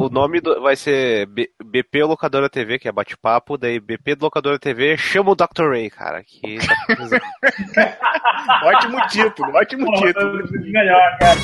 O nome vai ser BP Locadora TV, que é bate-papo, daí BP do Locadora TV chama o Dr. Ray, cara, que tá precisando. Ótimo título. Melhor, cara.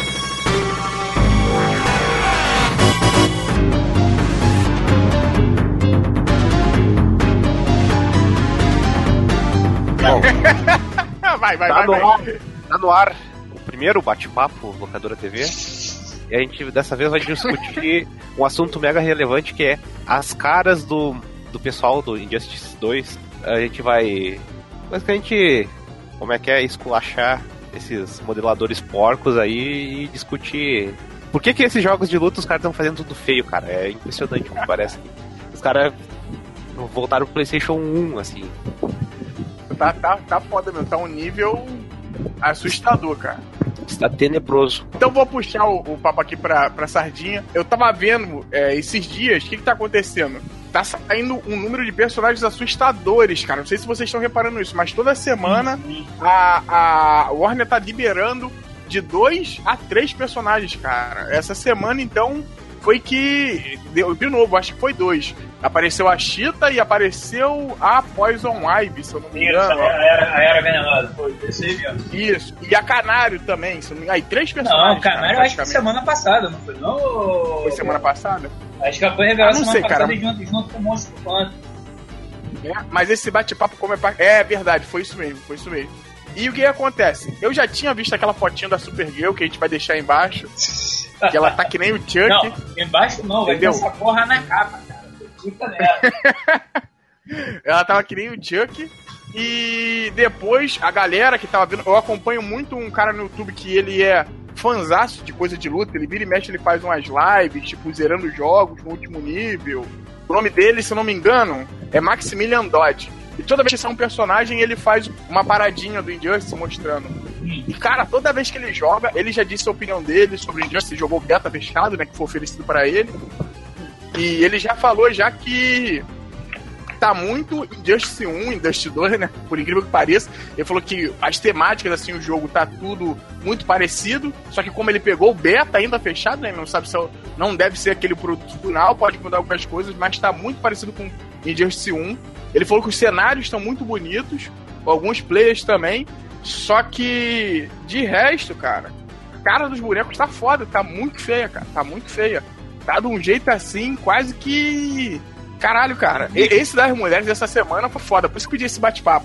Bom, vai. Tá no ar o primeiro bate-papo Locadora TV. E a gente dessa vez vai discutir um assunto mega relevante, que é as caras do pessoal do Injustice 2. A gente vai basicamente, esculachar esses modeladores porcos aí e discutir por que esses jogos de luta os caras estão fazendo tudo feio, cara. É impressionante, me parece. Os caras voltaram pro PlayStation 1, assim. Tá foda mesmo, tá um nível assustador, cara. Está tenebroso. Então vou puxar o papo aqui pra sardinha. Eu tava vendo esses dias, o que tá acontecendo? Tá saindo um número de personagens assustadores, cara. Não sei se vocês estão reparando isso, mas toda semana a Warner tá liberando de 2 a 3 personagens, cara. Essa semana, então, foi que deu de novo, acho que foi 2. Apareceu a Cheetah e apareceu a Poison Ivy, se eu não me engano. A Era Venenosa, foi esse aí mesmo. Isso. E a Canário também, se eu não me engano. Aí 3 personagens. Não, o Canário eu acho que semana passada, não foi? Não? Foi semana passada? Acho que ela foi revelada semana passada, cara. junto com o Monstro 4. Mas esse bate-papo como é verdade, foi isso mesmo. E o que acontece? Eu já tinha visto aquela fotinha da Supergirl que a gente vai deixar embaixo. Que ela tá que nem o Chuck. Não, embaixo não, vai ter essa porra na capa, cara. Ela tava que nem o Chuck. E depois a galera que tava vendo, eu acompanho muito um cara no YouTube que ele é fanzaço de coisa de luta. Ele vira e mexe, ele faz umas lives, tipo, zerando jogos no último nível. O nome dele, se eu não me engano, é Maximilian Dodd. E toda vez que sai um personagem, ele faz uma paradinha do Injustice mostrando. E, cara, toda vez que ele joga, ele já disse a opinião dele sobre o Injustice, jogou beta fechado, né, que foi oferecido pra ele. E ele já falou já que tá muito Injustice 1, Injustice 2, né, por incrível que pareça. Ele falou que as temáticas, assim, o jogo tá tudo muito parecido, só que como ele pegou o beta ainda fechado, né, não sabe se não deve ser aquele produto final, pode mudar algumas coisas, mas tá muito parecido com Injustice 1. Ele falou que os cenários estão muito bonitos, alguns players também, só que de resto, cara, a cara dos bonecos tá foda, tá muito feia, cara, tá muito feia. Tá de um jeito assim, quase que... Caralho, cara, esse das mulheres dessa semana foi foda, por isso que eu pedi esse bate-papo.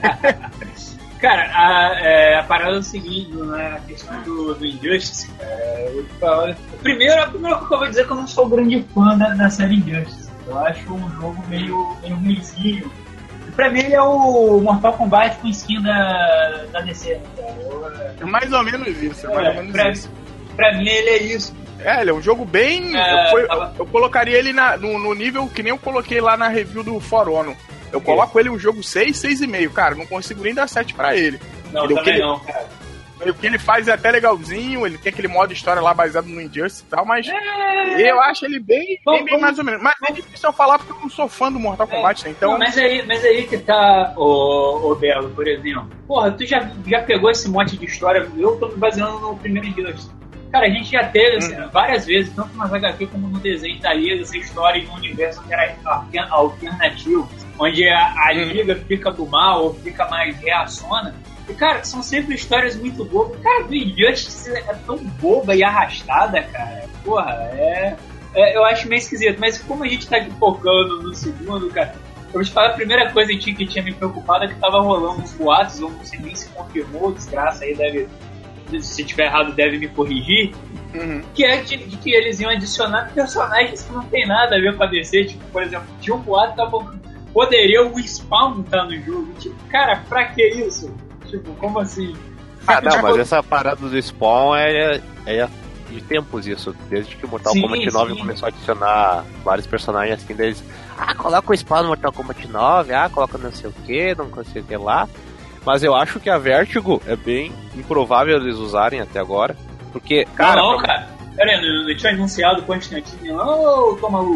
Cara, a parada é o seguinte, né, a questão do Injustice, cara, primeiro que eu vou dizer que eu não sou grande fã da série Injustice. Eu acho um jogo meio ruimzinho. Pra mim ele é o Mortal Kombat com skin da DC. É mais ou menos isso, Pra mim ele é isso. Ele é um jogo bem... Eu colocaria ele no nível que nem eu coloquei lá na review do For Honor. Eu coloco ele um jogo 6, 6,5. Cara, não consigo nem dar 7 pra ele. Não, também não, cara. O que ele faz é até legalzinho, ele tem aquele modo história lá baseado no Injustice e tal, mas eu acho ele bem mais ou menos. Mas é difícil eu falar porque eu não sou fã do Mortal Kombat, né? Então... Não, mas aí que tá, o Belo, por exemplo. Porra, tu já pegou esse monte de história, eu tô me baseando no primeiro Injustice. Cara, a gente já teve assim, várias vezes, tanto nas HQ como no desenho da Liga, essa história de um universo alternativo, onde a Liga fica do mal ou fica mais reaciona. E, cara, são sempre histórias muito bobas. Cara, do Injustice é tão boba e arrastada, cara. Porra, eu acho meio esquisito. Mas como a gente tá aqui focando no segundo, cara, eu vou te falar a primeira coisa que tinha me preocupado é que tava rolando uns boatos, ou não sei nem se confirmou, desgraça aí se tiver errado deve me corrigir, que é de que eles iam adicionar personagens que não tem nada a ver com a DC. Tipo, por exemplo, tinha um boato que poderia o Spawn estar no jogo. Tipo, cara, pra que isso? Tipo, como assim? Não, mas essa parada do Spawn é de tempos isso. Desde que o Mortal Kombat 9 começou a adicionar vários personagens assim, deles. Coloca o Spawn no Mortal Kombat 9, coloca não sei o que, não sei o que lá. Mas eu acho que a Vertigo é bem improvável eles usarem até agora. Porque, cara. Não, cara. Pera aí, não tinha anunciado o Constantine, não, tô maluco.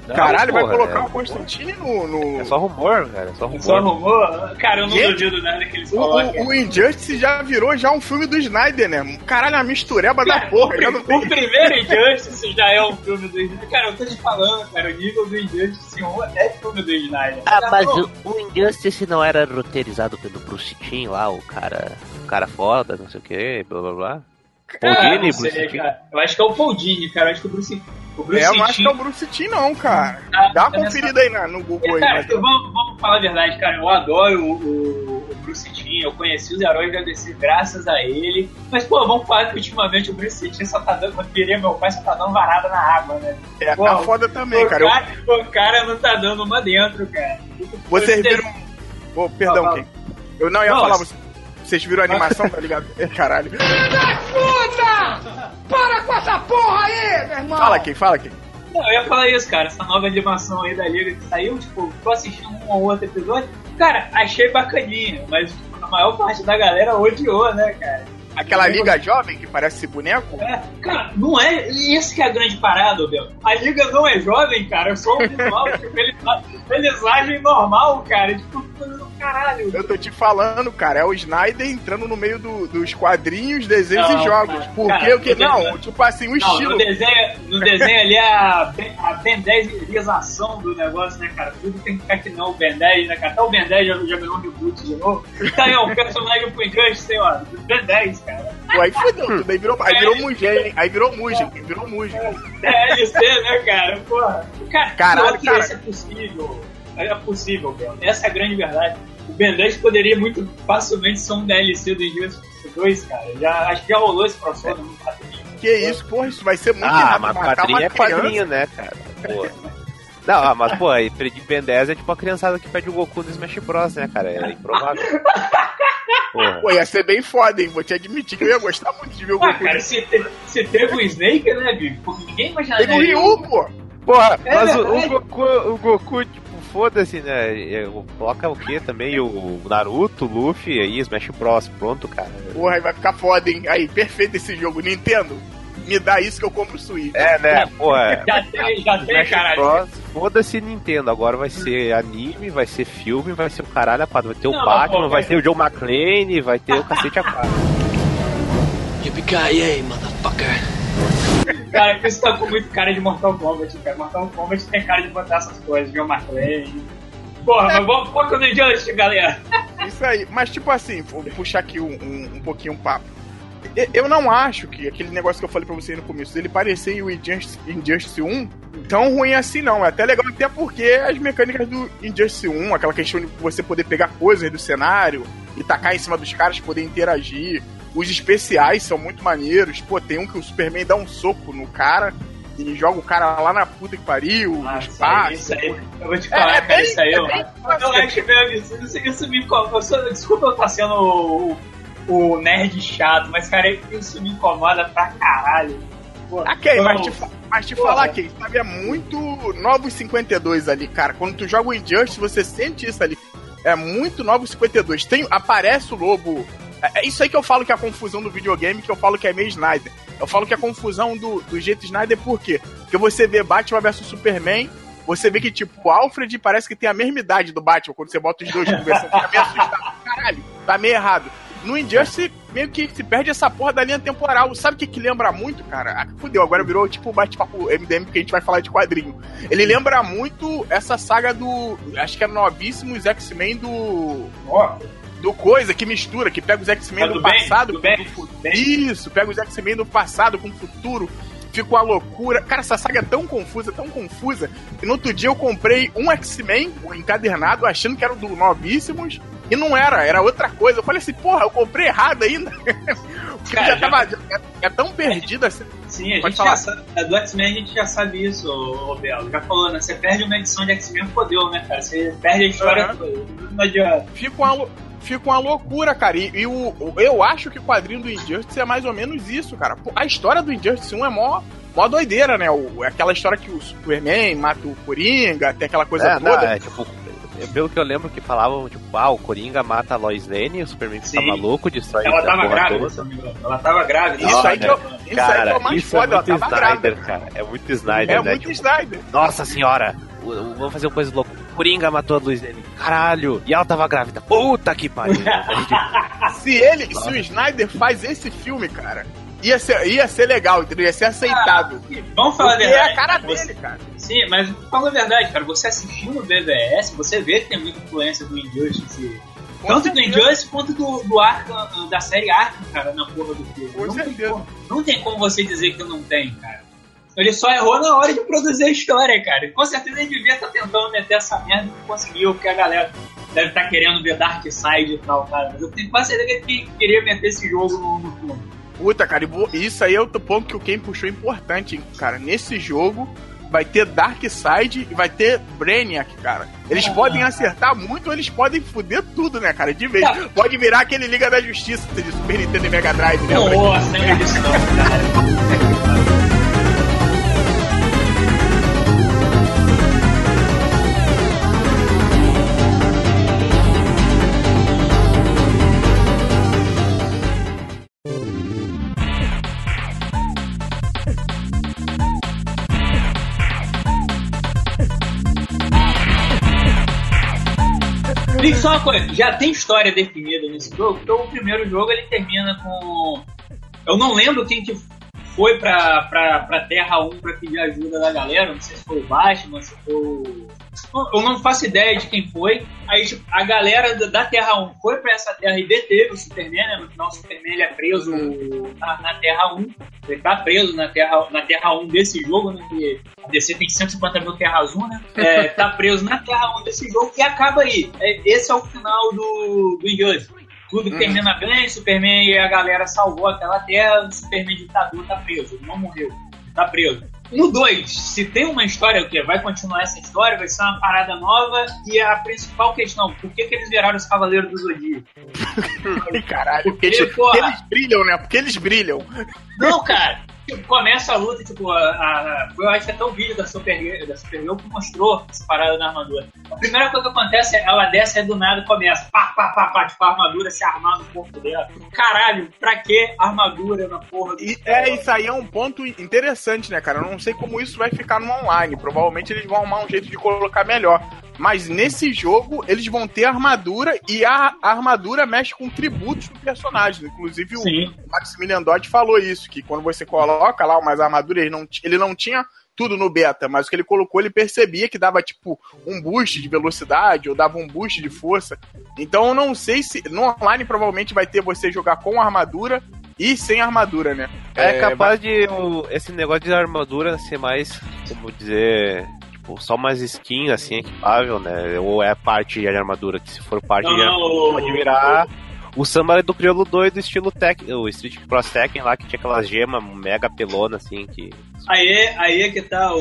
Caralho, porra, vai colocar o Constantine no... É só rumor, cara. É só rumor. Só rumor? Cara, eu não duvido nada que eles coloquem. O Injustice já virou um filme do Snyder, né? Caralho, a mistureba da porra. O primeiro Injustice já é um filme do Snyder. Cara, eu tô te falando, cara, o nível do Injustice 1 é filme do Snyder. Mas o Injustice não era roteirizado pelo Bruce Timm lá, o cara foda, não sei o que, blá blá blá. Paul Dini, Bruce Timm? Eu acho que é o Paul Dini, cara. Eu acho que o Bruce eu não acho que é o Bruce Timm, não, cara. Dá uma conferida aí no Google aí. Cara, vamos falar a verdade, cara. Eu adoro o Bruce Timm. Eu conheci os heróis da DC graças a ele. Mas, pô, vamos falar que ultimamente o Bruce Timm só tá dando... meu pai só tá dando varada na água, né? Pô, tá foda também, cara. O cara não tá dando uma dentro, cara. Vocês viram... Oh, perdão, Ken. Eu não ia falar... Vocês viram a animação, tá ligado? Caralho. Filho da puta! Para com essa porra aí, meu irmão! Fala, Ken. Não, eu ia falar isso, cara. Essa nova animação aí da Liga que saiu, tipo, tô assistindo um ou outro episódio. Cara, achei bacaninha, mas a maior parte da galera odiou, né, cara? Aquela Liga Jovem que parece boneco? Cara, não é isso que é a grande parada, Bel. A Liga não é jovem, cara. É só um visual, tipo, eles agem normal, cara. Tipo, caralho. Eu tô te falando, cara, é o Snyder entrando no meio dos quadrinhos, desenhos e jogos. Porque o que? Não, tipo assim, o estilo. No desenho ali a Ben 10ização do negócio, né, cara? Tudo tem que ficar que não o Ben 10, né, cara? Até o Ben 10 já ganhou um reboot de novo. Tá aí, um personagem pro Injustice, ó, Ben 10, cara. Pô, aí fodeu tudo, aí virou Mugen, aí virou Mugen. DLC, né, cara? Porra. Caralho, cara. Isso é possível. É possível, Bel. Essa é a grande verdade. O Ben 10 poderia muito facilmente ser um DLC do Injustice 2, cara. Acho que já rolou esse crossover no quadrinho. Que isso, porra, isso vai ser muito errado. Mas quadrinho é quadrinho, né, cara? Porra. Não, mas, pô, aí pedir Ben 10 é tipo a criançada que pede o Goku no Smash Bros, né, cara? É improvável. Porra. Pô, ia ser bem foda, hein? Vou te admitir que eu ia gostar muito de ver o Goku. Cara, se teve o Snake, né, Bibi? Porque ninguém imaginaria. Teve o Ryu, pô! Porra, mas o Goku, tipo, foda-se, né? Coloca o quê também? O Naruto, o Luffy, aí, Smash Bros. Pronto, cara. Porra, aí vai ficar foda, hein? Aí, perfeito esse jogo. Nintendo, me dá isso que eu compro o Switch. É, né? Porra. Já tem, caralho. Foda-se Nintendo. Agora vai ser anime, vai ser filme, vai ser o caralho a quadro. Vai ter o Batman, vai ter o John McClane, vai ter o cacete a quadro. Yippee-ki-yay, motherfucker. Cara, isso tá com muito cara de Mortal Kombat, cara. Mortal Kombat tem cara de botar essas coisas, John McClane. Porra, mas vamos focar no Injustice, galera. Isso aí, mas tipo assim, vou puxar aqui um pouquinho o papo. Eu não acho que aquele negócio que eu falei pra você no começo, ele parecer o Injustice 1 tão ruim assim, não. É até legal, até porque as mecânicas do Injustice 1, aquela questão de você poder pegar coisas do cenário e tacar em cima dos caras, poder interagir. Os especiais são muito maneiros. Pô, tem um que o Superman dá um soco no cara e joga o cara lá na puta que pariu, no espaço. Isso aí, eu vou te falar, cara, isso aí, eu acho meio absurdo. Isso me incomoda. Desculpa eu estar sendo o nerd chato, mas, cara, isso me incomoda pra caralho. Ok, mas te falar aqui, sabe, é muito Novos 52 ali, cara. Quando tu joga o Injustice, você sente isso ali. É muito Novos 52. Aparece o lobo. É isso aí que eu falo que é a confusão do videogame, que eu falo que é meio Snyder. Eu falo que é a confusão do jeito Snyder, por quê? Porque você vê Batman vs Superman, você vê que, tipo, o Alfred parece que tem a mesma idade do Batman, quando você bota os dois conversando, fica meio assustado. Caralho, tá meio errado. No Injustice, meio que se perde essa porra da linha temporal. Sabe o que lembra muito, cara? Fudeu, agora virou tipo o bate-papo MDM, que a gente vai falar de quadrinho. Ele lembra muito essa saga do... Acho que é Novíssimos X-Men do coisa, que mistura, que pega os X-Men do passado com o futuro. Isso, pega os X-Men do passado com o futuro. Fica uma loucura. Cara, essa saga é tão confusa, que no outro dia eu comprei um X-Men, um encadernado, achando que era o do Novíssimos, e não era outra coisa. Eu falei assim, porra, eu comprei errado ainda. Cara, já tava... É tão perdido assim. Sim, a gente já sabe. Do X-Men a gente já sabe isso, ô Belo. Já falou, né? Você perde uma edição de X-Men, fodeu, né, cara? Você perde a história toda. Não adianta. Fica uma loucura, cara. E eu acho que o quadrinho do Injustice é mais ou menos isso, cara. A história do Injustice 1 é mó doideira, né? Aquela história que o Superman mata o Coringa, tem aquela coisa toda. Tipo, pelo que eu lembro que falavam, tipo, o Coringa mata a Lois Lane, o Superman fica maluco, destrói ela tava grávida, ela tava grávida. Isso aí que é o mais foda, ela tava grávida, cara. É muito Snyder, né? É muito Snyder. Nossa senhora, vamos fazer uma coisa louca. Coringa matou a Lois Lane. Caralho, e ela tava grávida. Puta que pariu. Se o Snyder faz esse filme, cara, ia ser legal, entendeu? Ia ser aceitável. Vamos falar a verdade. É a cara dele, cara. Sim, mas fala a verdade, cara. Você assistindo o BVS, você vê que tem muita influência do Injustice. Tanto do Injustice quanto do Arkham, da série Arkham, cara, na porra do filme. Não tem como você dizer que não tem, cara. Ele só errou na hora de produzir a história, cara. Com certeza ele devia estar tentando meter essa merda e não conseguiu, porque a galera deve estar querendo ver Darkseid e tal, cara. Mas eu tenho quase certeza que ele queria meter esse jogo no filme. Puta, cara, isso aí é outro ponto que o Ken puxou importante, hein, cara. Nesse jogo vai ter Darkseid e vai ter Brainiac, cara. Eles podem acertar muito ou eles podem foder tudo, né, cara? De vez. Pode virar aquele Liga da Justiça de Super Nintendo e Mega Drive, né? Nossa, não é disso não, cara. Diz só uma coisa, já tem história definida nesse jogo, porque o primeiro jogo ele termina com... Eu não lembro quem que foi pra Terra 1 pra pedir ajuda da galera, não sei se foi o Batman, se foi o... Eu não faço ideia de quem foi. Aí tipo, a galera da Terra 1 foi pra essa Terra e deteve o Superman, né? No final o Superman ele é preso na Terra 1. Ele tá preso na Terra 1 desse jogo, né? Que a DC tem 150 mil Terras 1, né? Tá preso na Terra 1 desse jogo e acaba aí. Esse é o final do Injustice. Tudo que termina bem, Superman e a galera salvou aquela Terra, o Superman ditador tá preso, ele não morreu, tá preso. No 2, se tem uma história, o quê? Vai continuar essa história, vai ser uma parada nova, e a principal questão, por que eles viraram os Cavaleiros do Zodíaco? Caralho, porque eles brilham, né? Porque eles brilham. Não, cara, tipo, começa a luta, tipo, eu acho que até o vídeo da Supergirl que mostrou essa parada da armadura. A primeira coisa que acontece é ela desce e do nada começa, pá, tipo, a armadura se armar no corpo dela. Caralho, pra que armadura na porra do... Isso aí é um ponto interessante, né, cara? Eu não sei como isso vai ficar no online. Provavelmente eles vão arrumar um jeito de colocar melhor. Mas nesse jogo, eles vão ter armadura e a armadura mexe com tributos do personagem. Inclusive, o Maximilian Dodd falou isso, que quando você coloca lá umas armaduras, ele não tinha tudo no beta, mas o que ele colocou, ele percebia que dava, tipo, um boost de velocidade ou dava um boost de força. Então, eu não sei se... No online, provavelmente, vai ter você jogar com armadura e sem armadura, né? É capaz de esse negócio de armadura ser mais, como dizer... só umas skins assim, equipável, né? Ou é parte de armadura, que se for parte de armadura pode virar o Samba do Crioulo doido, estilo o Street Cross Tekken lá, que tinha aquelas gemas mega pelona assim, que... Aí é que tá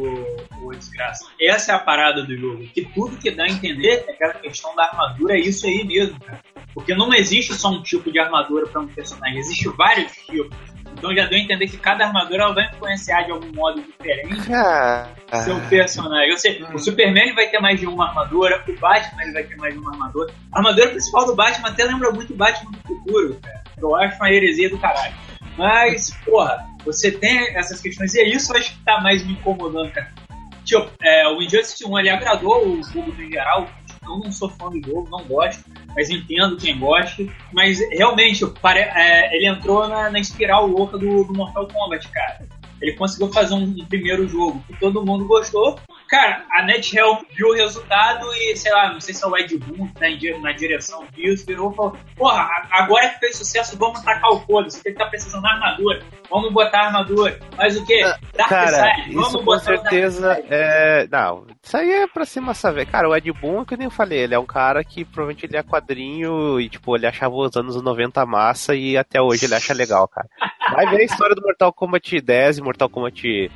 o desgraça. Essa é a parada do jogo, que tudo que dá a entender é aquela questão da armadura, é isso aí mesmo, cara. Porque não existe só um tipo de armadura para um personagem, existe vários tipos. Então já deu a entender que cada armadura ela vai influenciar de algum modo diferente seu personagem. Eu sei, o Superman ele vai ter mais de uma armadura, o Batman ele vai ter mais de uma armadura. A armadura principal do Batman até lembra muito o Batman do futuro, cara. Eu acho uma heresia do caralho. Mas, porra, você tem essas questões e é isso que eu acho que tá mais me incomodando, cara. Tipo, o Injustice 1 ele agradou o público em geral. Eu não sou fã do jogo, não gosto, mas entendo quem gosta. Mas realmente, ele entrou na espiral louca do Mortal Kombat, cara. Ele conseguiu fazer um primeiro jogo que todo mundo gostou. Cara, a NetHealth viu o resultado e, sei lá, não sei se é o Ed Boon que tá na direção disso, virou e falou, porra, agora que fez sucesso, vamos tacar o foda-se, você tá precisando de armadura, vamos botar armadura. Mas o quê? Darkseid, vamos botar com certeza não, isso aí é pra ser massa velha. Cara, o Ed Boon, que nem eu falei, ele é um cara que provavelmente ele é quadrinho e, tipo, ele achava os anos 90 massa e até hoje ele acha legal, cara. Vai ver a história do Mortal Kombat 10 e Mortal Kombat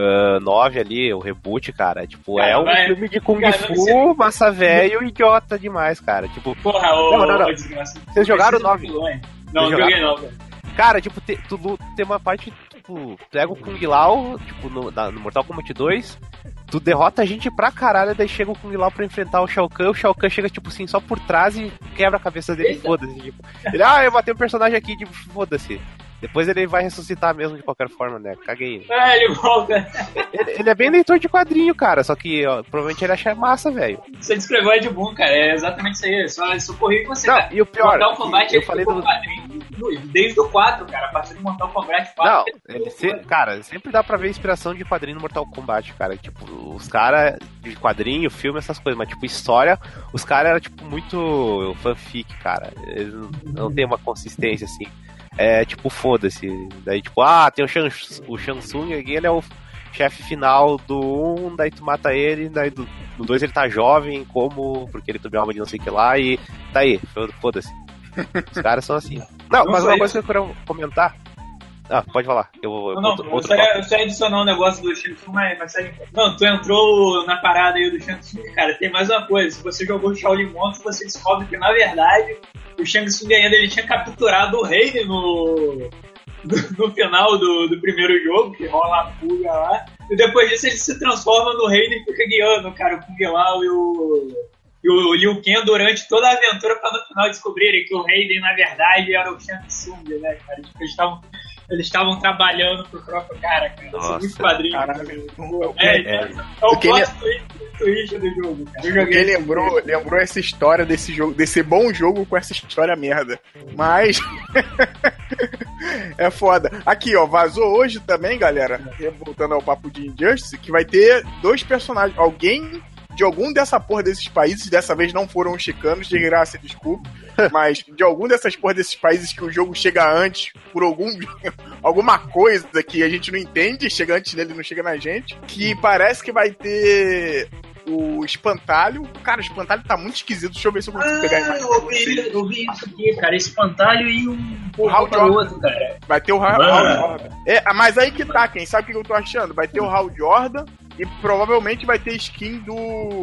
9 ali, o reboot, cara. Tipo, cara, é um filme de Kung Fu, massa velho, idiota demais, cara. Tipo, porra, não. Vocês jogaram o 9? Não, joguei não, velho. Cara, tipo, tem uma parte, tipo, pega o Kung Lao, tipo, no Mortal Kombat 2, tu derrota a gente pra caralho, daí chega o Kung Lao pra enfrentar o Shao Kahn chega, tipo assim, só por trás e quebra a cabeça dele, foda-se. Tipo. Ele, eu matei um personagem aqui, tipo, foda-se. Depois ele vai ressuscitar mesmo de qualquer forma, né? Caguei. Ele volta. Ele é bem leitor de quadrinho, cara, só que provavelmente ele acha massa, velho. Você descreveu Ed Boon, cara, é exatamente isso aí. Só corri com você, não, cara. E o pior, Mortal Kombat eu falei do quadrinho desde o 4, cara, a partir do Mortal Kombat 4. Não, cara, sempre dá pra ver inspiração de quadrinho no Mortal Kombat, cara. Tipo, os caras de quadrinho, filme, essas coisas, mas tipo, história, os caras eram tipo muito fanfic, cara. Eles não tem uma consistência assim. É tipo, foda-se. Daí, tipo, tem o Shang Tsung aqui, ele é o chefe final do 1, daí tu mata ele, daí no 2 ele tá jovem, porque ele tomou alma de não sei o que lá, e tá aí, foda-se. Os caras são assim. Não, mas uma coisa que eu quero comentar. Pode falar. Eu só ia adicionar um negócio do Shang Tsung, mas não, tu entrou na parada aí do Shang Tsung, cara, tem mais uma coisa. Se você jogou o Shaolin Monstro, você descobre que, na verdade, o Shang Tsung ainda ele tinha capturado o Raiden no final do primeiro jogo, que rola a fuga lá. E depois disso ele se transforma no Raiden e fica guiando, cara, o Kung Lao e o Liu Kang durante toda a aventura pra no final descobrirem que o Raiden, na verdade, era o Shang Tsung, né, cara? Tipo, eles estavam trabalhando pro próprio cara. Nossa, muito quadrinho. É o plot twist do jogo, cara. Porque lembrou essa história desse jogo, desse bom jogo com essa história merda. Mas é foda. Aqui, ó, vazou hoje também, galera, voltando ao papo de Injustice, que vai ter 2 personagens. Alguém de algum dessa porra desses países, dessa vez não foram os chicanos, de graça, desculpa, mas de algum dessas porra desses países que o jogo chega antes, por alguma coisa que a gente não entende, chega antes dele, não chega na gente, que parece que vai ter o Espantalho. Cara, o Espantalho tá muito esquisito, deixa eu ver se eu consigo pegar a imagem. Eu vi isso aqui, cara, Espantalho e o Hal Jordan, cara. Vai ter o Hal Jordan. Mas aí que tá, quem sabe o que eu tô achando? Vai ter o Hal Jordan e provavelmente vai ter skin do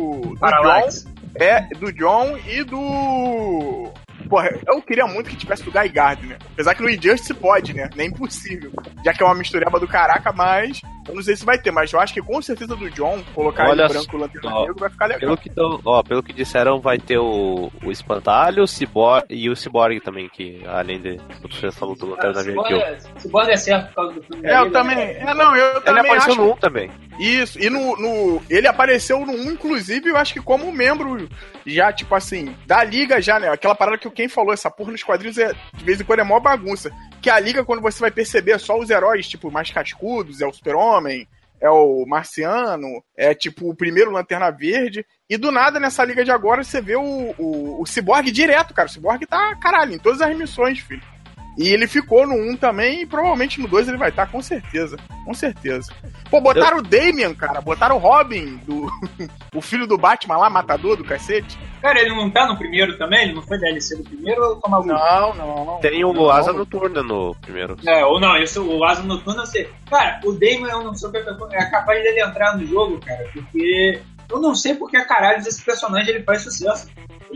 John. Do John e do... Porra, eu queria muito que tivesse do Guy Gardner. Apesar que no Injustice pode, né? Nem impossível. Já que é uma mistureba do caraca, mas... Eu não sei se vai ter, mas eu acho que com certeza do John, colocar ele branco, lanterna negro, vai ficar legal. Pelo que disseram, vai ter o Espantalho, o Cyborg e o Cyborg também, que além de... Você falou do Lanterna Verde. Cyborg é certo por causa do filme. Eu também. Ele apareceu no 1 também. Isso, e ele apareceu no 1, inclusive, eu acho que como membro já, tipo assim, da Liga já, né? Aquela parada que quem falou, essa porra nos quadrinhos de vez em quando é mó bagunça. Que a Liga, quando você vai perceber, só os heróis, tipo, mais cascudos, é o Super-Homem, é o Marciano, é tipo o primeiro Lanterna Verde. E do nada, nessa Liga de agora, você vê o Cyborg direto, cara. O Cyborg tá, caralho, em todas as missões, filho. E ele ficou no 1 também, e provavelmente no 2 ele vai estar, com certeza. Com certeza. Pô, botaram o Damian, cara. Botaram o Robin, o filho do Batman lá, matador do cacete. Cara, ele não tá no primeiro também? Ele não foi DLC do primeiro ou tá maluco? Não. Tem o Asa Noturna no primeiro. Ou não, o Asa Noturna eu sei. Cara, o Damian, eu não sei o que é capaz dele entrar no jogo, cara, porque... Eu não sei porque, caralho, esse personagem ele faz sucesso.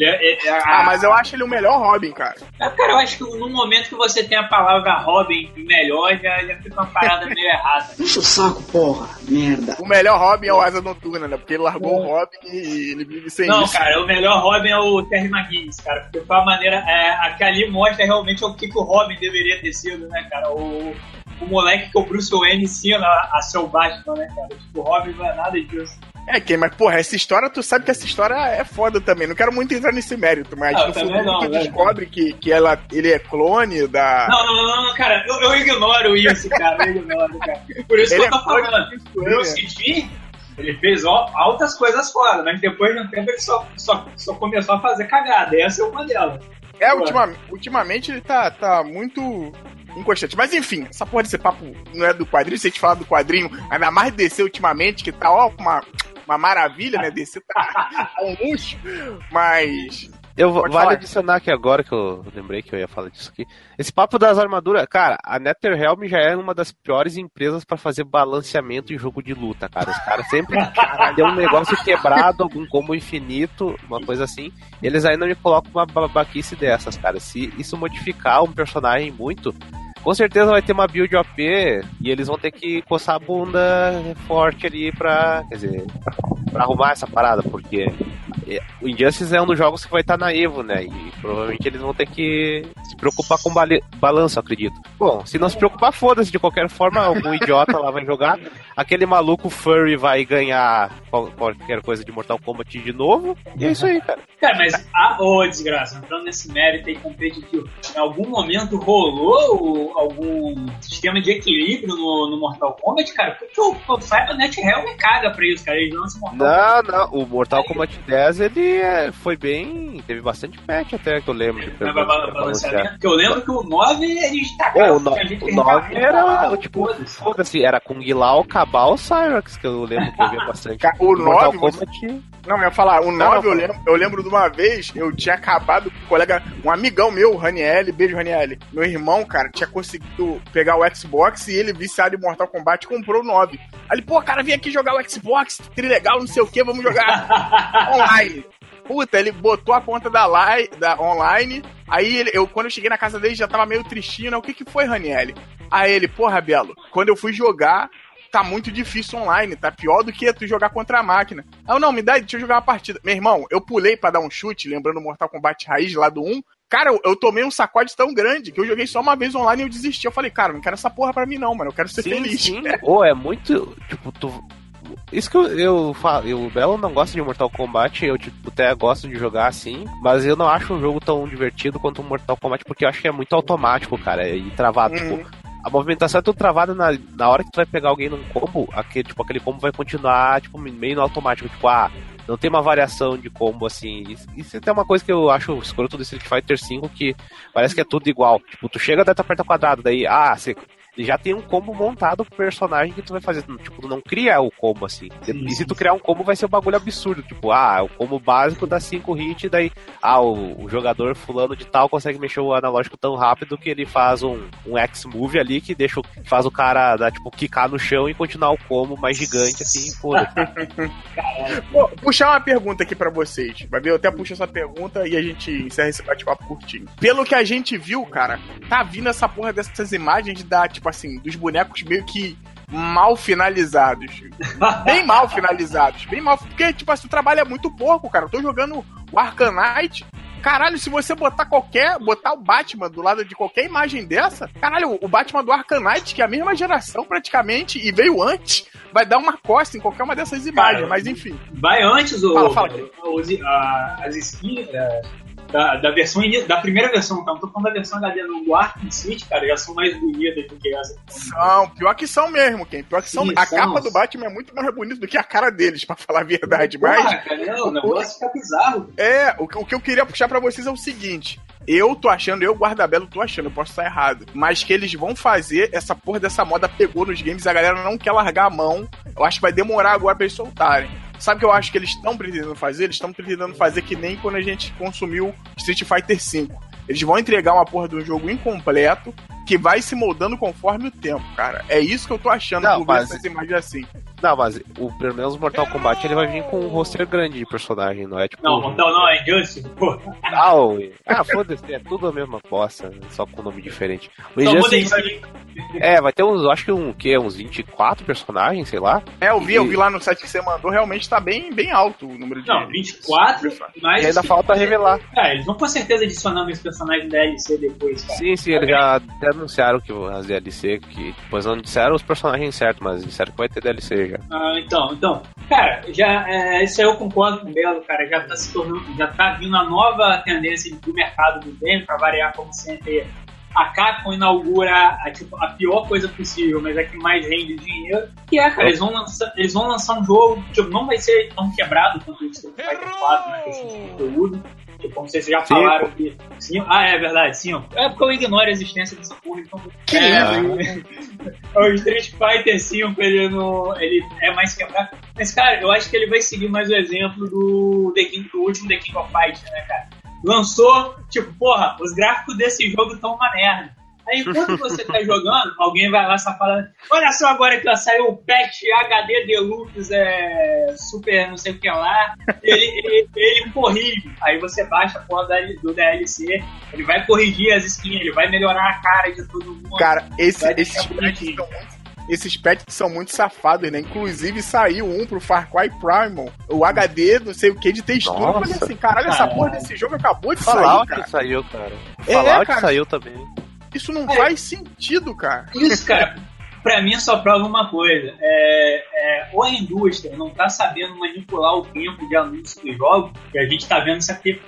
Mas eu acho ele o melhor Robin, cara. Cara, eu acho que no momento que você tem a palavra Robin melhor, já fica uma parada meio errada. Puxa o saco, porra, merda. O melhor Robin é o Asa Noturna, né? Porque ele largou o Robin e ele vive sem isso. Não, cara, o melhor Robin é o Terry McGinnis, cara. Porque foi a maneira... que ali mostra realmente o que o Robin deveria ter sido, né, cara? O moleque que o Bruce Wayne ensina a ser o Batman, né, cara? Tipo, o Robin não é nada disso. Mas porra, essa história, tu sabe que essa história é foda também. Não quero muito entrar nesse mérito, mas no futuro tu descobre que ele é clone da... Não, cara, eu ignoro isso, cara, Por isso que eu tô falando. O Bruce Timm, ele fez altas coisas fora, mas depois de um tempo ele só começou a fazer cagada. Essa é uma delas. Ultimamente ele tá muito... inconstante. Mas enfim, essa porra desse papo não é do quadrinho, se a gente falar do quadrinho, ainda mais DC ultimamente, que tá uma maravilha, né? DC tá um luxo, mas... Vale adicionar aqui agora, que eu lembrei que eu ia falar disso aqui. Esse papo das armaduras, cara, a NetherRealm já é uma das piores empresas pra fazer balanceamento em jogo de luta, cara. Os caras sempre, caralho, é um negócio quebrado, algum combo infinito, uma coisa assim. Eles ainda me colocam uma babaquice dessas, cara. Se isso modificar um personagem muito, com certeza vai ter uma build OP e eles vão ter que coçar a bunda forte ali pra arrumar essa parada, porque o Injustice é um dos jogos que vai estar na Evo, né? E provavelmente eles vão ter que se preocupar com balanço, acredito. Bom, se não se preocupar, foda-se, de qualquer forma, algum idiota lá vai jogar. Aquele maluco furry vai ganhar qualquer coisa de Mortal Kombat de novo. E é isso aí, cara. Cara, mas, desgraça, entrando nesse mérito aí competitivo, em algum momento rolou algum sistema de equilíbrio no Mortal Kombat, cara? Porque eu saiba, NetHell me caga pra isso, cara. Eles lançam Mortal Kombat. Não, o Mortal Kombat 10, ele foi bem... Teve bastante patch até, que eu lembro. Porque eu lembro que o 9, eles tacaram. O 9 era, tipo, foda-se, era Kung Lao, Cabal, Cyrax, que eu lembro que eu via bastante. O 9... Kombat... Não, eu ia falar, o 9 eu lembro de uma vez, eu tinha acabado com um colega, um amigão meu, Raniel, beijo Raniel. Meu irmão, cara, tinha conseguido pegar o Xbox e ele, viciado em Mortal Kombat, comprou o 9. Aí ele, pô, cara, vem aqui jogar o Xbox, trilegal, não sei o que, vamos jogar online. Puta, ele botou a conta da online, aí quando eu cheguei na casa dele já tava meio tristinho, né? O que foi, Raniel? Aí ele, porra, Belo, quando eu fui jogar, tá muito difícil online, tá pior do que tu jogar contra a máquina. Ah, não, me dá, deixa eu jogar uma partida. Meu irmão, eu pulei pra dar um chute, lembrando o Mortal Kombat Raiz lá do 1. Cara, eu tomei um sacode tão grande que eu joguei só uma vez online e eu desisti. Eu falei, cara, não quero essa porra pra mim não, mano, eu quero ser feliz. Sim, é muito, tipo, isso que eu falo, o Belo não gosta de Mortal Kombat, eu tipo, até gosto de jogar assim, mas eu não acho um jogo tão divertido quanto o Mortal Kombat, porque eu acho que é muito automático, cara, e travado, tipo... A movimentação é tudo travada na hora que tu vai pegar alguém num combo, aquele combo vai continuar, tipo, meio no automático, tipo, não tem uma variação de combo, assim. Isso é uma coisa que eu acho escroto do Street Fighter V, que parece que é tudo igual. Tipo, tu chega, daí tu aperta quadrado, daí, ele já tem um combo montado pro personagem que tu vai fazer. Tipo, tu não cria o combo assim. E se tu criar um combo, vai ser um bagulho absurdo. Tipo, o combo básico dá 5 hits, daí, o jogador fulano de tal consegue mexer o analógico tão rápido que ele faz um X-Move ali que faz o cara, tipo, quicar no chão e continuar o combo mais gigante, assim, foda. Pô, puxar uma pergunta aqui pra vocês. Vai ver, eu até puxo essa pergunta e a gente encerra esse bate-papo curtinho. Pelo que a gente viu, cara, tá vindo essa porra dessas imagens tipo assim, dos bonecos meio que mal finalizados. Bem mal finalizados. Bem mal, porque, tipo assim, o trabalho é muito porco, cara. Eu tô jogando o Arcanite. Caralho, se você botar o Batman do lado de qualquer imagem dessa, caralho, o Batman do Arcanite, que é a mesma geração praticamente, e veio antes, vai dar uma costa em qualquer uma dessas imagens, cara, mas enfim. Vai antes, as skins da versão da primeira versão, então, tô falando da versão HD do Arkham City, cara, já são mais bonitas do que essa. Pior que são mesmo, Ken. Pior que são. A capa do Batman é muito mais bonita do que a cara deles, pra falar a verdade. Cara, o negócio fica bizarro. O que eu queria puxar pra vocês é o seguinte. Eu Guardabelo, tô achando, eu posso estar errado, mas que eles vão fazer essa porra dessa moda pegou nos games, a galera não quer largar a mão, eu acho que vai demorar agora pra eles soltarem. Sabe o que eu acho que eles estão pretendendo fazer? Eles estão pretendendo fazer que nem quando a gente consumiu Street Fighter V. Eles vão entregar uma porra de um jogo incompleto que vai se moldando conforme o tempo, cara. É isso que eu tô achando por ver essas imagens assim. Não, mas pelo menos o Mortal Kombat ele vai vir com um roster grande de personagem, não é tipo... Não, Mortal não, é Injustice, pô. Foda-se, é tudo a mesma bosta, só com nome diferente. O Injustice vai ter acho que uns 24 personagens, sei lá. Eu vi lá no site que você mandou, realmente tá bem alto o número de... Não, 24, mas... E ainda falta revelar. Eles vão com certeza adicionando esse personagem da DLC depois, cara. Sim, eles já até anunciaram que as DLC, que depois não disseram os personagens certos, mas disseram que vai ter DLC já. Então, cara, isso aí eu concordo com o Belo, cara, já tá se tornando, já tá vindo a nova tendência do mercado do game, pra variar como sempre. A Capcom inaugura a pior coisa possível, mas é que mais rende dinheiro. Que cara, eles vão lançar um jogo que não vai ser tão quebrado quanto o Street Fighter 4 na questão de conteúdo. Tipo, como vocês já falaram que... Sim, é verdade, sim. É porque eu ignoro a existência dessa porra, então... O Street Fighter 5, ele é mais quebrado. Mas, cara, eu acho que ele vai seguir mais o exemplo do último The King of Fighters, né, cara? Lançou, tipo, porra, os gráficos desse jogo estão uma merda. Aí enquanto você tá jogando, alguém vai lá só falando, olha só agora que saiu o patch HD Deluxe, super não sei o que lá, ele corrige. Aí você baixa a porra do DLC, ele vai corrigir as skins, ele vai melhorar a cara de todo mundo. Cara, esses patches são muito safados, né? Inclusive saiu um pro Far Cry Primal, o HD, não sei o que, de textura. Eu falei assim, caralho, essa porra desse jogo acabou de sair, cara. Saiu, cara. Fallout saiu também. Isso não faz sentido, cara. Isso, cara, pra mim só prova uma coisa. Ou a indústria não tá sabendo manipular o tempo de anúncio dos jogos, e a gente tá vendo isso aqui,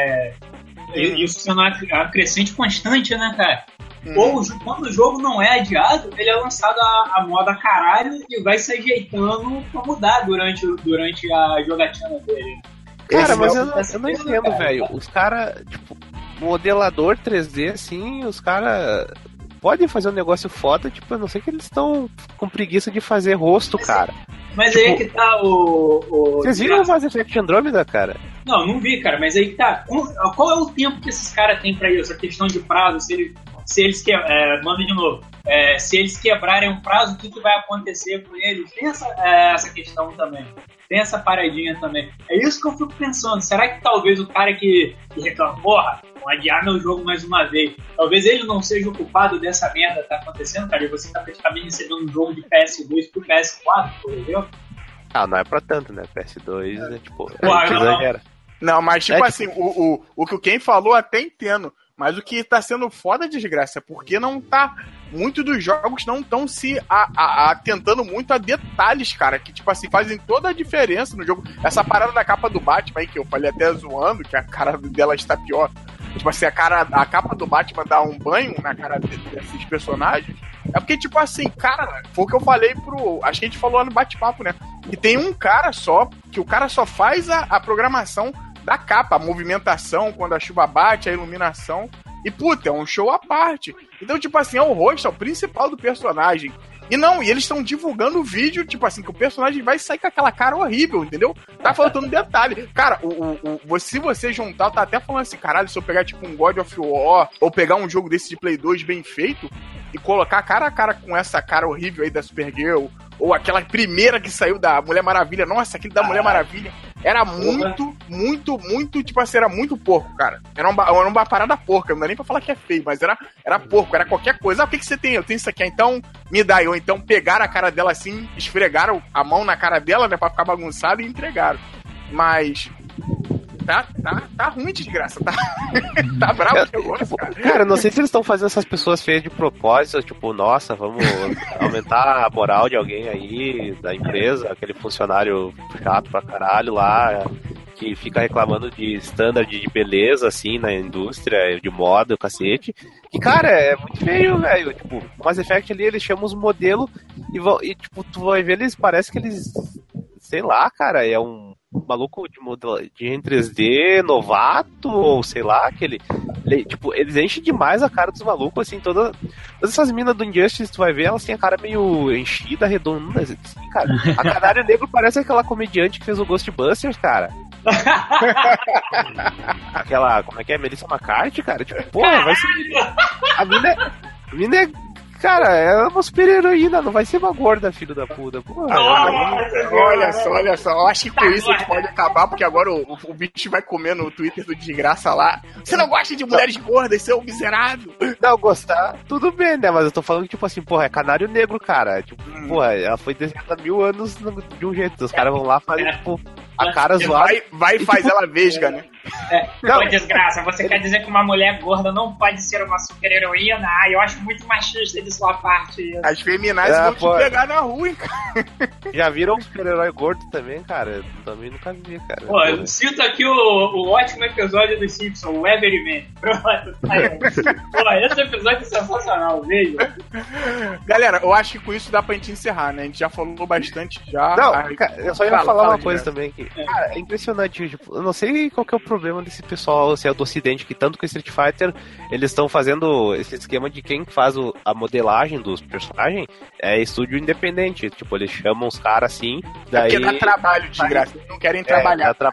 isso sendo uma crescente constante, né, cara? Ou quando o jogo não é adiado, ele é lançado a moda caralho e vai se ajeitando pra mudar durante a jogatina dele. Cara, mas eu não entendo, velho. Os caras, tipo, modelador 3D, assim, os caras podem fazer um negócio foda, tipo, eu não sei que eles estão com preguiça de fazer rosto, cara. Mas tipo, aí é que tá o... Vocês viram o Mass Effect Andromeda, cara? Não vi, cara, mas aí que tá. Qual é o tempo que esses caras têm pra isso? A questão de prazo, se eles manda de novo. Se eles quebrarem o prazo, o que vai acontecer com eles? Tem essa questão também. Tem essa paradinha também. É isso que eu fico pensando. Será que talvez o cara que reclama, porra, vou adiar meu jogo mais uma vez, talvez ele não seja o culpado dessa merda que tá acontecendo, cara, e você tá praticamente recebendo um jogo de PS2 pro PS4, por exemplo? Ah, não é pra tanto, né? PS2 é tipo... Não, mas tipo assim, o que o Ken falou até entendo. Mas o que tá sendo foda, desgraça, é porque não tá... Muitos dos jogos não estão se atentando muito a detalhes, cara, que, tipo assim, fazem toda a diferença no jogo. Essa parada da capa do Batman aí, que eu falei até zoando, que a cara dela está pior. Tipo assim, a capa do Batman dá um banho na cara desses personagens. É porque, tipo assim, cara, foi o que eu falei acho que a gente falou lá no bate-papo, né? Que tem um cara só, que o cara só faz a programação da capa, a movimentação, quando a chuva bate, a iluminação. E, puta, é um show à parte. Então, tipo assim, é o rosto, é o principal do personagem. E eles estão divulgando o vídeo, tipo assim, que o personagem vai sair com aquela cara horrível, entendeu? Tá faltando detalhe. Cara, se você juntar, tá até falando assim, caralho, se eu pegar tipo um God of War, ou pegar um jogo desse de Play 2 bem feito, e colocar cara a cara com essa cara horrível aí da Supergirl, ou aquela primeira que saiu da Mulher Maravilha, nossa, aquele da Mulher Maravilha, era muito, tipo assim, era muito porco, cara. Era uma parada porca, não dá nem pra falar que é feio, mas era porco, era qualquer coisa. O que você tem? Eu tenho isso aqui, então me dá. Ou então pegaram a cara dela assim, esfregaram a mão na cara dela, né, pra ficar bagunçado e entregaram. Mas... Tá ruim de desgraça, tá bravo o negócio, cara. Cara, não sei se eles estão fazendo essas pessoas feias de propósito, tipo, nossa, vamos aumentar a moral de alguém aí, da empresa, aquele funcionário chato pra caralho lá, que fica reclamando de standard de beleza, assim, na indústria, de moda, o cacete. Que, cara, é muito feio, velho. Tipo, o Mass Effect ali, eles chamam os modelos e, tipo, tu vai ver, parece que eles, sei lá, cara, é um maluco de em 3D novato, ou sei lá, tipo, eles enchem demais a cara dos malucos, assim, todas essas minas do Injustice, tu vai ver, elas têm a cara meio enchida, redonda, assim, cara. A Canário Negro parece aquela comediante que fez o Ghostbusters, cara. Aquela, como é que é? Melissa McCarthy, cara, tipo, porra, vai ser... A mina é... Cara, é uma super-heroína, não vai ser uma gorda, filho da puta. Porra, olha só. Eu acho que com isso a gente pode acabar, porque agora o bicho vai comer no Twitter do desgraça lá. Você não gosta de mulheres gordas, seu miserável? Não, gostar, tudo bem, né? Mas eu tô falando que, tipo assim, porra, é Canário Negro, cara. Tipo, porra, ela foi desenhada há 1000 anos de um jeito. Os caras vão lá fazer, tipo, a cara zoada. Vai e faz tipo, ela vesga, né? Não, desgraça, você quer dizer que uma mulher gorda não pode ser uma super-heroína? Ah, eu acho muito machista de sua parte isso. As feminazes vão te pegar na rua, hein, cara. Já viram um super-herói gordo também, cara? Eu também nunca vi, cara. Pô, eu cito aqui o ótimo episódio do Simpsons, o Everyman. Pronto, tá aí. Pô, esse episódio é sensacional, veja. Galera, eu acho que com isso dá pra gente encerrar, né? A gente já falou bastante já. Não, cara, eu só ia falar uma coisa também. Que, cara, é impressionante, tipo, eu não sei qual que é o problema desse pessoal, se é do ocidente, que tanto com Street Fighter, eles estão fazendo esse esquema de quem faz a modelagem dos personagens é estúdio independente, tipo, eles chamam os caras assim, daí... É porque dá trabalho, de graça, eles não querem trabalhar. Dá trabalho.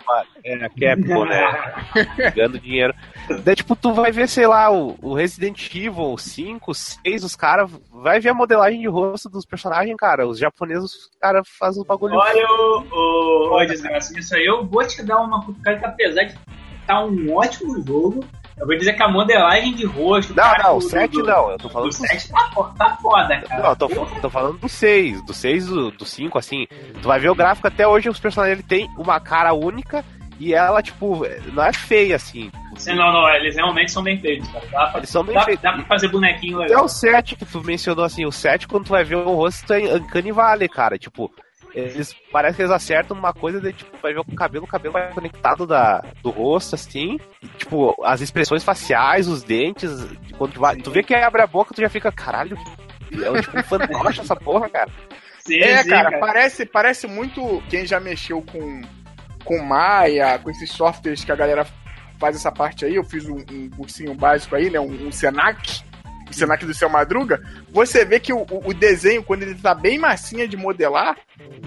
É, a Capcom, né? Ganhando dinheiro. Daí, tipo, tu vai ver, sei lá, o Resident Evil 5, 6, os caras. Vai ver a modelagem de rosto dos personagens, cara. Os japoneses, os caras fazem um bagulho. Olha, o desgraça, isso aí eu vou te dar uma cutucada que apesar de tá um ótimo jogo, eu vou dizer que a modelagem de rosto. Não, o 7 não, eu tô falando do 7 tá foda, cara. Não, tô falando do 6, do 5, assim. Tu vai ver o gráfico até hoje, os personagens ele tem uma cara única e ela, tipo, não é feia, assim. Não, eles realmente são bem feitos, cara. Eles são bem feitos. Dá pra fazer bonequinho legal. Até o 7 que tu mencionou, assim, o 7, quando tu vai ver o rosto, é uncanny valley, cara, tipo. Eles parece que eles acertam uma coisa de tipo, vai ver o cabelo vai conectado do rosto, assim. E, tipo, as expressões faciais, os dentes. Quando tu vê que abre a boca, tu já fica, caralho, é tipo um fantoche essa porra, cara. Sim, cara, parece muito quem já mexeu com Maya, com esses softwares que a galera faz essa parte aí. Eu fiz um cursinho básico aí, né? Um Senac. O Senac do Seu Madruga, você vê que o desenho, quando ele tá bem massinha de modelar,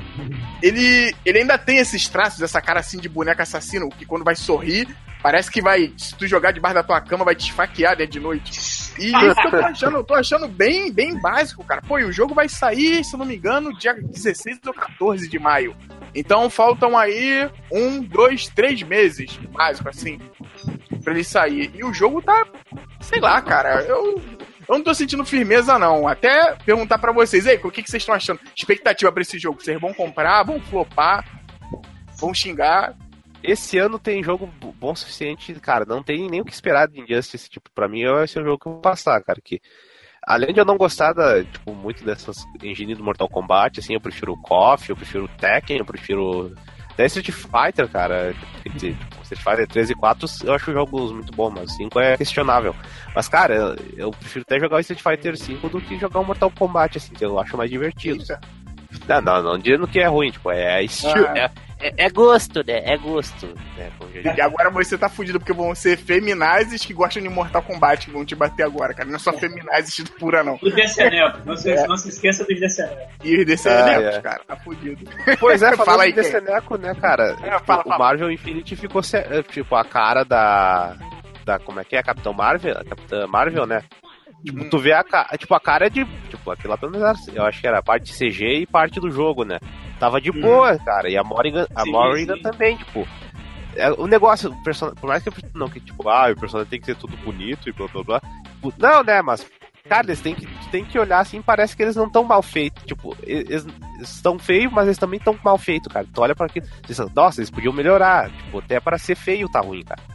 ele ainda tem esses traços, essa cara assim de boneco assassino, que quando vai sorrir, parece que vai, se tu jogar debaixo da tua cama, vai te esfaquear, né, de noite. E isso eu tô achando bem básico, cara. Pô, e o jogo vai sair, se eu não me engano, dia 16 ou 14 de maio. Então faltam aí 1, 2, 3 meses, básico, assim, pra ele sair. E o jogo tá, sei lá, cara, eu não tô sentindo firmeza, não. Até perguntar pra vocês, aí, o que vocês estão achando? Expectativa pra esse jogo? Vocês vão comprar, vão flopar, vão xingar? Esse ano tem jogo bom o suficiente, cara. Não tem nem o que esperar de Injustice. Tipo, pra mim, esse é o jogo que eu vou passar, cara. Que, além de eu não gostar muito dessas engines do Mortal Kombat, assim, eu prefiro o KOF, eu prefiro o Tekken, eu prefiro até Street Fighter, cara. Quer dizer, tipo, Street Fighter 3 e 4 eu acho jogos muito bons, mas o 5 é questionável. Mas, cara, eu prefiro até jogar o Street Fighter 5 do que jogar o Mortal Kombat, assim, que eu acho mais divertido. Não dizendo que é ruim, tipo, é estilo. É gosto, né? É gosto. Né? E agora você tá fudido, porque vão ser feminazes que gostam de Mortal Kombat que vão te bater agora, cara. Não é só feminazes pura, não. Os DCNF, não se esqueça dos DCNF. E os DCNF, cara, tá fudido. Pois é, fala aí, DCNF, né, cara? Fala. O Marvel Infinity ficou, tipo, a cara da como é que é? Capitã Marvel, né? Tipo, tu vê a cara é de. Tipo, aquilo lá pelo menos eu acho que era parte de CG e parte do jogo, né? Tava de boa, cara. E a Morrigan também, tipo. O negócio, por mais que tipo, o personagem tem que ser tudo bonito e blá blá blá. Tipo, não, né, mas. Cara, tu tem que olhar assim, parece que eles não estão mal feitos. Tipo, eles estão feios, mas eles também estão mal feitos, cara. Tu olha pra aquilo e diz, nossa, eles podiam melhorar. Tipo, até para ser feio tá ruim, cara.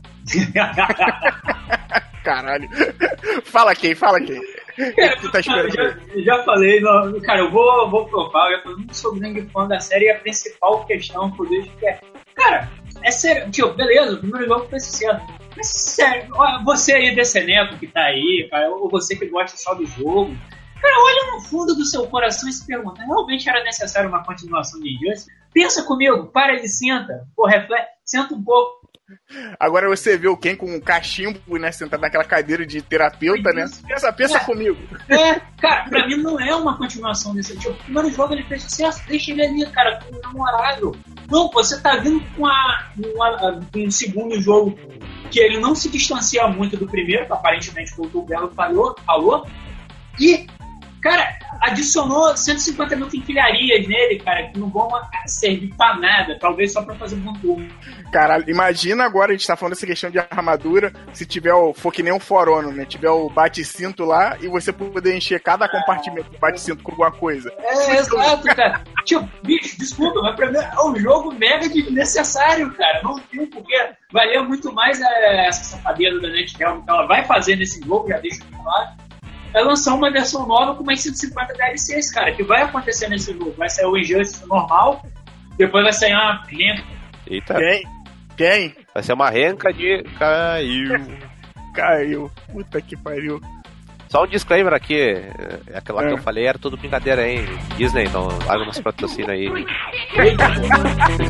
Caralho. Fala quem? Tu tá esperando? Já falei, cara, eu vou provar, eu já falei muito sobre o grande fã da série e a principal questão que eu vejo que é, cara, é sério, tio, beleza, o primeiro jogo foi sucesso, mas sério, você aí desse neto que tá aí, cara, ou você que gosta só do jogo, cara, olha no fundo do seu coração e se pergunta, realmente era necessário uma continuação de Injustice? Pensa comigo, para e senta, reflete, senta um pouco. Agora você vê o Ken com um cachimbo, né, sentado naquela cadeira de terapeuta, né? Pensa comigo. Cara, pra mim não é uma continuação desse tipo. O primeiro jogo ele fez sucesso, deixa ele ali, cara, como namorável. Não, você tá vindo com um segundo jogo que ele não se distancia muito do primeiro, que aparentemente foi o que o Belo falou, e, cara, adicionou 150 mil filharias nele, cara, que não vão servir pra nada, talvez só pra fazer um turno. Caralho, imagina agora, a gente tá falando dessa questão de armadura, se tiver for que nem um For Honor, né? Tiver o bate-cinto lá e você poder encher cada compartimento do bate-cinto com alguma coisa. Exato, cara. Tipo, bicho, desculpa, mas pra mim é um jogo mega desnecessário, cara. Não tem porquê. Valia muito mais essa safadeza da NetHelm que ela vai fazer nesse jogo, já deixa claro. Vai lançar uma versão nova com mais 150 DLCs, cara, que vai acontecer nesse jogo. Vai sair o Injustice normal, depois vai sair uma renca. Eita. Quem? Vai ser uma renca de Caiu. Puta que pariu. Só um disclaimer aqui, aquela que eu falei era tudo brincadeira, hein? Disney, então larga umas patrocínios aí.